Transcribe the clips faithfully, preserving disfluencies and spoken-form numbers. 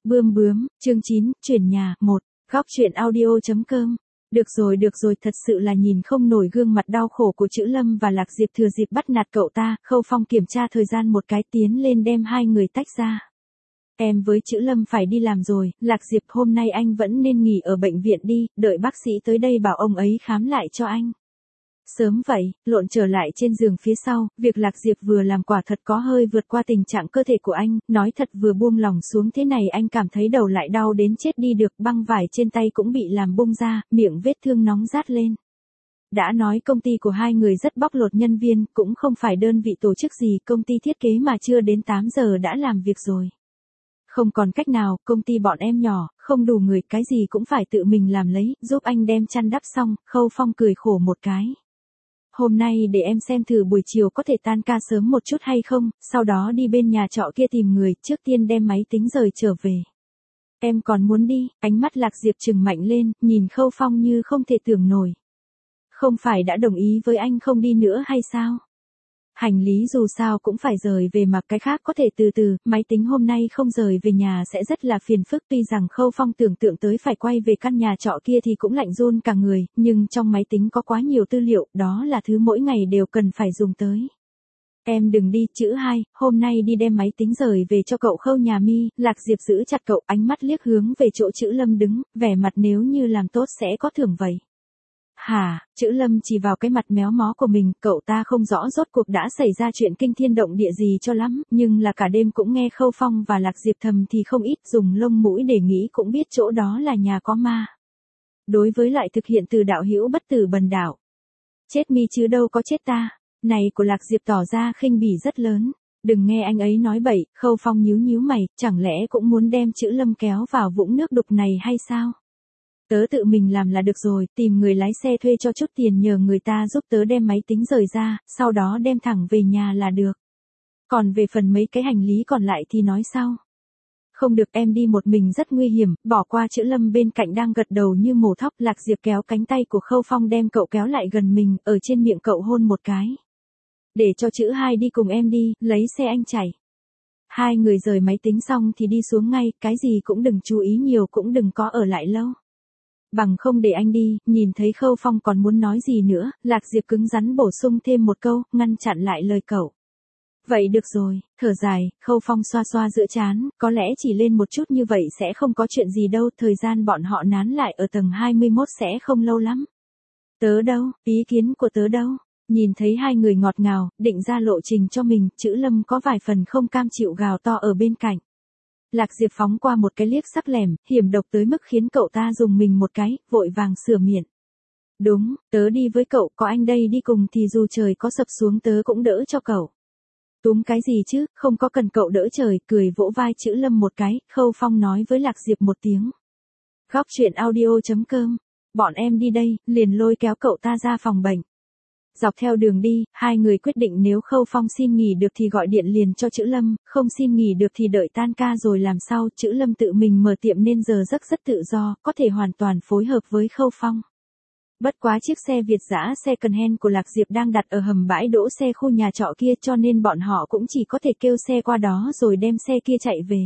Bươm bướm, chương chín, chuyển nhà, một, góc truyện audio.com. Được rồi được rồi, thật sự là nhìn không nổi gương mặt đau khổ của Chữ Lâm và Lạc Diệp thừa dịp bắt nạt cậu ta. Khâu Phong kiểm tra thời gian một cái, tiến lên đem hai người tách ra. Em với Chữ Lâm phải đi làm rồi, Lạc Diệp hôm nay anh vẫn nên nghỉ ở bệnh viện đi, đợi bác sĩ tới đây bảo ông ấy khám lại cho anh. Sớm vậy, lộn trở lại trên giường phía sau, việc Lạc Diệp vừa làm quả thật có hơi vượt qua tình trạng cơ thể của anh, nói thật vừa buông lỏng xuống thế này anh cảm thấy đầu lại đau đến chết đi được, băng vải trên tay cũng bị làm bung ra, miệng vết thương nóng rát lên. Đã nói công ty của hai người rất bóc lột nhân viên, cũng không phải đơn vị tổ chức gì, công ty thiết kế mà chưa đến tám giờ đã làm việc rồi. Không còn cách nào, công ty bọn em nhỏ, không đủ người, cái gì cũng phải tự mình làm lấy, giúp anh đem chăn đắp xong. Khâu Phong cười khổ một cái. Hôm nay để em xem thử buổi chiều có thể tan ca sớm một chút hay không, sau đó đi bên nhà trọ kia tìm người, trước tiên đem máy tính rời trở về. Em còn muốn đi, ánh mắt Lạc Diệp trừng mạnh lên, nhìn Khâu Phong như không thể tưởng nổi. Không phải đã đồng ý với anh không đi nữa hay sao? Hành lý dù sao cũng phải rời về mà, cái khác có thể từ từ, máy tính hôm nay không rời về nhà sẽ rất là phiền phức. Tuy rằng Khâu Phong tưởng tượng tới phải quay về căn nhà trọ kia thì cũng lạnh run cả người, nhưng trong máy tính có quá nhiều tư liệu, đó là thứ mỗi ngày đều cần phải dùng tới. Em đừng đi, Chữ hai, hôm nay đi đem máy tính rời về cho cậu Khâu nhà Mi. Lạc Diệp giữ chặt cậu, ánh mắt liếc hướng về chỗ Chữ Lâm đứng, vẻ mặt nếu như làm tốt sẽ có thưởng vậy. Hả, Chữ Lâm chỉ vào cái mặt méo mó của mình, cậu ta không rõ rốt cuộc đã xảy ra chuyện kinh thiên động địa gì cho lắm, nhưng là cả đêm cũng nghe Khâu Phong và Lạc Diệp thầm thì không ít, dùng lông mũi để nghĩ cũng biết chỗ đó là nhà có ma. Đối với loại thực hiện từ đạo hữu bất tử bần đạo. Chết mi chứ đâu có chết ta, này của Lạc Diệp tỏ ra khinh bỉ rất lớn. Đừng nghe anh ấy nói bậy, Khâu Phong nhíu nhíu mày, chẳng lẽ cũng muốn đem Chữ Lâm kéo vào vũng nước đục này hay sao? Tớ tự mình làm là được rồi, tìm người lái xe thuê cho chút tiền nhờ người ta giúp tớ đem máy tính rời ra, sau đó đem thẳng về nhà là được. Còn về phần mấy cái hành lý còn lại thì nói sau. Không được, em đi một mình rất nguy hiểm, bỏ qua. Chữ Lâm bên cạnh đang gật đầu như mổ thóc. Lạc Diệp kéo cánh tay của Khâu Phong đem cậu kéo lại gần mình, ở trên miệng cậu hôn một cái. Để cho Chữ hai đi cùng em đi, lấy xe anh chạy. Hai người rời máy tính xong thì đi xuống ngay, cái gì cũng đừng chú ý nhiều, cũng đừng có ở lại lâu. Bằng không để anh đi. Nhìn thấy Khâu Phong còn muốn nói gì nữa, Lạc Diệp cứng rắn bổ sung thêm một câu, ngăn chặn lại lời cậu. Vậy được rồi, thở dài, Khâu Phong xoa xoa giữa trán, có lẽ chỉ lên một chút như vậy sẽ không có chuyện gì đâu, thời gian bọn họ nán lại ở tầng hai mươi mốt sẽ không lâu lắm. Tớ đâu, ý kiến của tớ đâu? Nhìn thấy hai người ngọt ngào, định ra lộ trình cho mình, Chữ Lâm có vài phần không cam chịu gào to ở bên cạnh. Lạc Diệp phóng qua một cái liếc sắc lẻm, hiểm độc tới mức khiến cậu ta dùng mình một cái, vội vàng sửa miệng. Đúng, tớ đi với cậu, có anh đây đi cùng thì dù trời có sập xuống tớ cũng đỡ cho cậu. Túm cái gì chứ, không có cần cậu đỡ trời, cười vỗ vai Chữ Lâm một cái. Khâu Phong nói với Lạc Diệp một tiếng. Góc truyện audio.com, bọn em đi đây, liền lôi kéo cậu ta ra phòng bệnh. Dọc theo đường đi, hai người quyết định nếu Khâu Phong xin nghỉ được thì gọi điện liền cho Chữ Lâm, không xin nghỉ được thì đợi tan ca rồi làm sau. Chữ Lâm tự mình mở tiệm nên giờ giấc rất tự do, có thể hoàn toàn phối hợp với Khâu Phong. Bất quá chiếc xe Việt dã second-hand của Lạc Diệp đang đặt ở hầm bãi đỗ xe khu nhà trọ kia, cho nên bọn họ cũng chỉ có thể kêu xe qua đó rồi đem xe kia chạy về.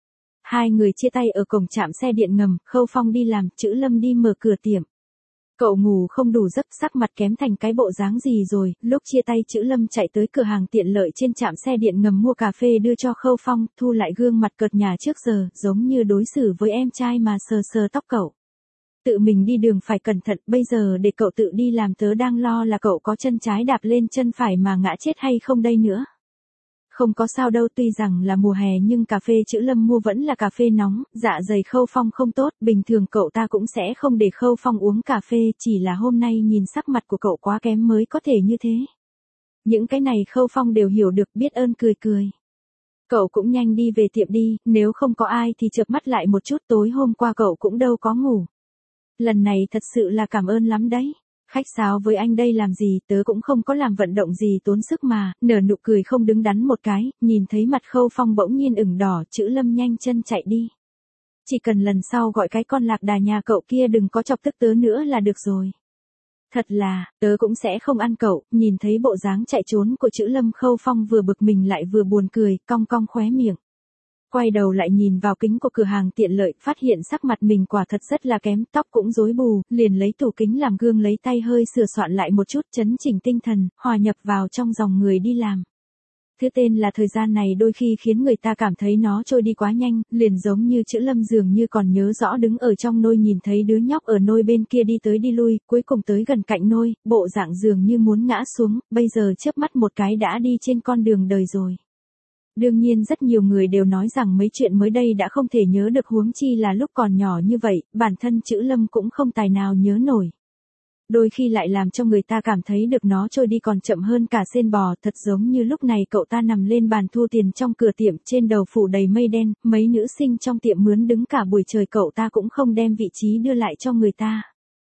Hai người chia tay ở cổng trạm xe điện ngầm, Khâu Phong đi làm, Chữ Lâm đi mở cửa tiệm. Cậu ngủ không đủ giấc, sắc mặt kém thành cái bộ dáng gì rồi. Lúc chia tay Chữ Lâm chạy tới cửa hàng tiện lợi trên trạm xe điện ngầm mua cà phê đưa cho Khâu Phong, thu lại gương mặt cợt nhả trước giờ, giống như đối xử với em trai mà sờ sờ tóc cậu. Tự mình đi đường phải cẩn thận, bây giờ để cậu tự đi làm tớ đang lo là cậu có chân trái đạp lên chân phải mà ngã chết hay không đây nữa. Không có sao đâu, tuy rằng là mùa hè nhưng cà phê Chữ Lâm mua vẫn là cà phê nóng, dạ dày Khâu Phong không tốt, bình thường cậu ta cũng sẽ không để Khâu Phong uống cà phê, chỉ là hôm nay nhìn sắc mặt của cậu quá kém mới có thể như thế. Những cái này Khâu Phong đều hiểu được, biết ơn cười cười. Cậu cũng nhanh đi về tiệm đi, nếu không có ai thì chợp mắt lại một chút, tối hôm qua cậu cũng đâu có ngủ. Lần này thật sự là cảm ơn lắm đấy. Khách sáo với anh đây làm gì, tớ cũng không có làm vận động gì tốn sức mà. Nở nụ cười không đứng đắn một cái, nhìn thấy mặt Khâu Phong bỗng nhiên ửng đỏ, Chữ Lâm nhanh chân chạy đi. Chỉ cần lần sau gọi cái con lạc đà nhà cậu kia đừng có chọc tức tớ nữa là được rồi. Thật là, tớ cũng sẽ không ăn cậu. Nhìn thấy bộ dáng chạy trốn của Chữ Lâm, Khâu Phong vừa bực mình lại vừa buồn cười, cong cong khóe miệng. Quay đầu lại nhìn vào kính của cửa hàng tiện lợi, phát hiện sắc mặt mình quả thật rất là kém, tóc cũng rối bù, liền lấy tủ kính làm gương lấy tay hơi sửa soạn lại một chút, chấn chỉnh tinh thần, hòa nhập vào trong dòng người đi làm. Thứ tên là thời gian này đôi khi khiến người ta cảm thấy nó trôi đi quá nhanh, liền giống như chữ Lâm dường như còn nhớ rõ đứng ở trong nôi nhìn thấy đứa nhóc ở nôi bên kia đi tới đi lui, cuối cùng tới gần cạnh nôi, bộ dạng dường như muốn ngã xuống, bây giờ chớp mắt một cái đã đi trên con đường đời rồi. Đương nhiên rất nhiều người đều nói rằng mấy chuyện mới đây đã không thể nhớ được, huống chi là lúc còn nhỏ như vậy, bản thân chữ Lâm cũng không tài nào nhớ nổi. Đôi khi lại làm cho người ta cảm thấy được nó trôi đi còn chậm hơn cả sên bò, thật giống như lúc này cậu ta nằm lên bàn thu tiền trong cửa tiệm, trên đầu phủ đầy mây đen, mấy nữ sinh trong tiệm mướn đứng cả buổi trời, cậu ta cũng không đem vị trí đưa lại cho người ta.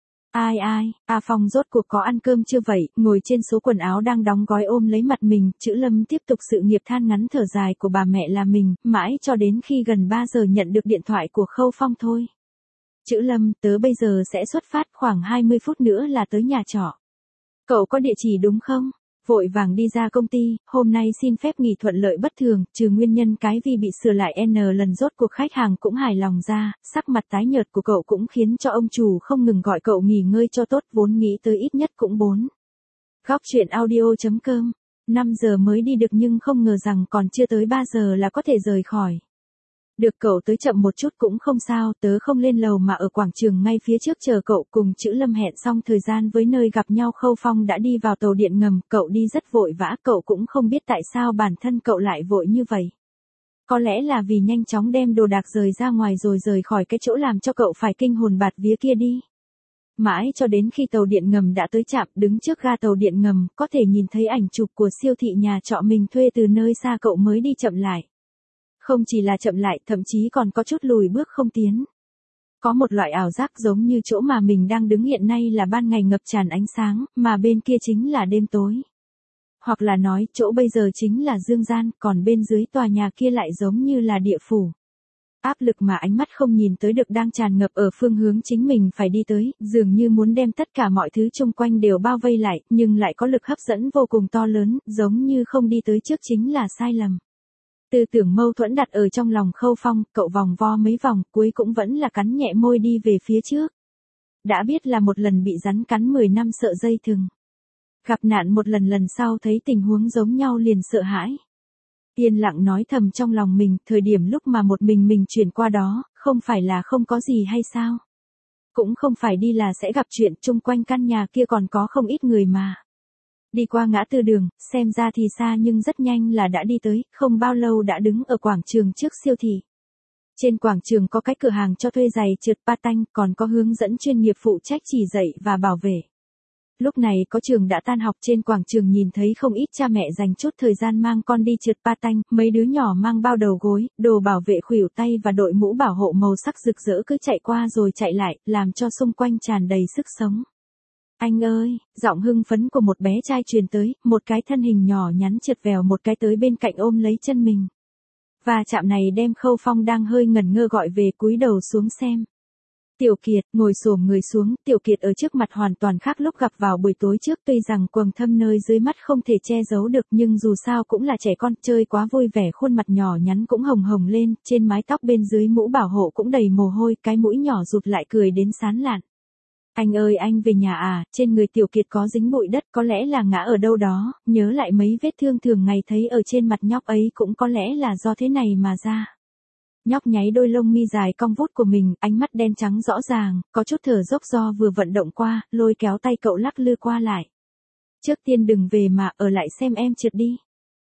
Ai ai, A Phong rốt cuộc có ăn cơm chưa vậy, ngồi trên số quần áo đang đóng gói ôm lấy mặt mình, chữ Lâm tiếp tục sự nghiệp than ngắn thở dài của bà mẹ là mình, mãi cho đến khi gần ba giờ nhận được điện thoại của Khâu Phong thôi. Chữ Lâm, tớ bây giờ sẽ xuất phát, khoảng hai mươi phút nữa là tới nhà trọ. Cậu có địa chỉ đúng không? Vội vàng đi ra công ty, hôm nay xin phép nghỉ thuận lợi bất thường, trừ nguyên nhân cái vi bị sửa lại N lần, rốt cuộc khách hàng cũng hài lòng ra, sắc mặt tái nhợt của cậu cũng khiến cho ông chủ không ngừng gọi cậu nghỉ ngơi cho tốt, vốn nghĩ tới ít nhất cũng bốn. Góc truyện audio.com, năm giờ mới đi được nhưng không ngờ rằng còn chưa tới ba giờ là có thể rời khỏi. Được, cậu tới chậm một chút cũng không sao, tớ không lên lầu mà ở quảng trường ngay phía trước chờ cậu. Cùng chữ Lâm hẹn xong thời gian với nơi gặp nhau, Khâu Phong đã đi vào tàu điện ngầm, cậu đi rất vội vã, cậu cũng không biết tại sao bản thân cậu lại vội như vậy. Có lẽ là vì nhanh chóng đem đồ đạc rời ra ngoài rồi rời khỏi cái chỗ làm cho cậu phải kinh hồn bạt vía kia đi. Mãi cho đến khi tàu điện ngầm đã tới trạm, đứng trước ga tàu điện ngầm, có thể nhìn thấy ảnh chụp của siêu thị nhà trọ mình thuê từ nơi xa, cậu mới đi chậm lại. Không chỉ là chậm lại, thậm chí còn có chút lùi bước không tiến. Có một loại ảo giác giống như chỗ mà mình đang đứng hiện nay là ban ngày ngập tràn ánh sáng, mà bên kia chính là đêm tối. Hoặc là nói, chỗ bây giờ chính là dương gian, còn bên dưới tòa nhà kia lại giống như là địa phủ. Áp lực mà ánh mắt không nhìn tới được đang tràn ngập ở phương hướng chính mình phải đi tới, dường như muốn đem tất cả mọi thứ xung quanh đều bao vây lại, nhưng lại có lực hấp dẫn vô cùng to lớn, giống như không đi tới trước chính là sai lầm. Tư tưởng mâu thuẫn đặt ở trong lòng Khâu Phong, cậu vòng vo mấy vòng, cuối cũng vẫn là cắn nhẹ môi đi về phía trước. Đã biết là một lần bị rắn cắn mười năm sợ dây thừng. Gặp nạn một lần, lần sau thấy tình huống giống nhau liền sợ hãi. Yên lặng nói thầm trong lòng mình, thời điểm lúc mà một mình mình chuyển qua đó, không phải là không có gì hay sao? Cũng không phải đi là sẽ gặp chuyện, chung quanh căn nhà kia còn có không ít người mà. Đi qua ngã tư đường, xem ra thì xa nhưng rất nhanh là đã đi tới, không bao lâu đã đứng ở quảng trường trước siêu thị. Trên quảng trường có cái cửa hàng cho thuê giày trượt patin, còn có hướng dẫn chuyên nghiệp phụ trách chỉ dạy và bảo vệ. Lúc này có trường đã tan học, trên quảng trường nhìn thấy không ít cha mẹ dành chút thời gian mang con đi trượt patin, mấy đứa nhỏ mang bao đầu gối, đồ bảo vệ khuỷu tay và đội mũ bảo hộ màu sắc rực rỡ cứ chạy qua rồi chạy lại, làm cho xung quanh tràn đầy sức sống. Anh ơi, giọng hưng phấn của một bé trai truyền tới, một cái thân hình nhỏ nhắn trượt vèo một cái tới bên cạnh ôm lấy chân mình. Và chạm này đem Khâu Phong đang hơi ngẩn ngơ gọi về, cúi đầu xuống xem. Tiểu Kiệt, ngồi xổm người xuống, Tiểu Kiệt ở trước mặt hoàn toàn khác lúc gặp vào buổi tối trước, tuy rằng quầng thâm nơi dưới mắt không thể che giấu được nhưng dù sao cũng là trẻ con, chơi quá vui vẻ, khuôn mặt nhỏ nhắn cũng hồng hồng lên, trên mái tóc bên dưới mũ bảo hộ cũng đầy mồ hôi, cái mũi nhỏ rụt lại cười đến sán lạn. Anh ơi, anh về nhà à? Trên người Tiểu Kiệt có dính bụi đất, có lẽ là ngã ở đâu đó, nhớ lại mấy vết thương thường ngày thấy ở trên mặt nhóc ấy cũng có lẽ là do thế này mà ra. Nhóc nháy đôi lông mi dài cong vút của mình, ánh mắt đen trắng rõ ràng, có chút thở dốc do vừa vận động qua, lôi kéo tay cậu lắc lư qua lại. Trước tiên đừng về mà, ở lại xem em trượt đi.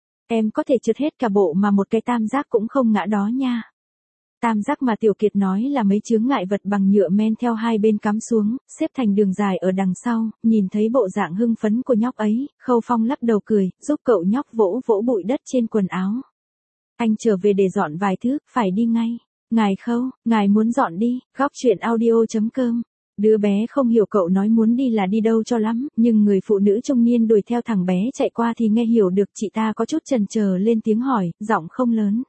Em có thể trượt hết cả bộ mà một cái tam giác cũng không ngã đó nha. Tam giác mà Tiểu Kiệt nói là mấy chướng ngại vật bằng nhựa men theo hai bên cắm xuống, xếp thành đường dài ở đằng sau, nhìn thấy bộ dạng hưng phấn của nhóc ấy, Khâu Phong lắc đầu cười, giúp cậu nhóc vỗ vỗ bụi đất trên quần áo. Anh trở về để dọn vài thứ, phải đi ngay. Ngài Khâu, ngài muốn dọn đi, góc truyện audio.com. Đứa bé không hiểu cậu nói muốn đi là đi đâu cho lắm, nhưng người phụ nữ trung niên đuổi theo thằng bé chạy qua thì nghe hiểu được, chị ta có chút chần chờ lên tiếng hỏi, giọng không lớn.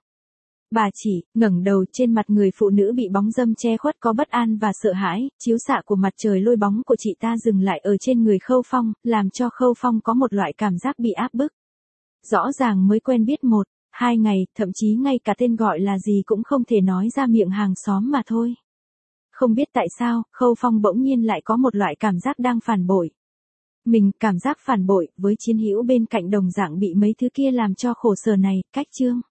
Bà chỉ, ngẩng đầu, trên mặt người phụ nữ bị bóng râm che khuất có bất an và sợ hãi, chiếu xạ của mặt trời lôi bóng của chị ta dừng lại ở trên người Khâu Phong, làm cho Khâu Phong có một loại cảm giác bị áp bức. Rõ ràng mới quen biết một Hai ngày, thậm chí ngay cả tên gọi là gì cũng không thể nói ra miệng hàng xóm mà thôi. Không biết tại sao, Khâu Phong bỗng nhiên lại có một loại cảm giác đang phản bội. Mình, cảm giác phản bội, với chiến hữu bên cạnh đồng dạng bị mấy thứ kia làm cho khổ sở này, cách chương.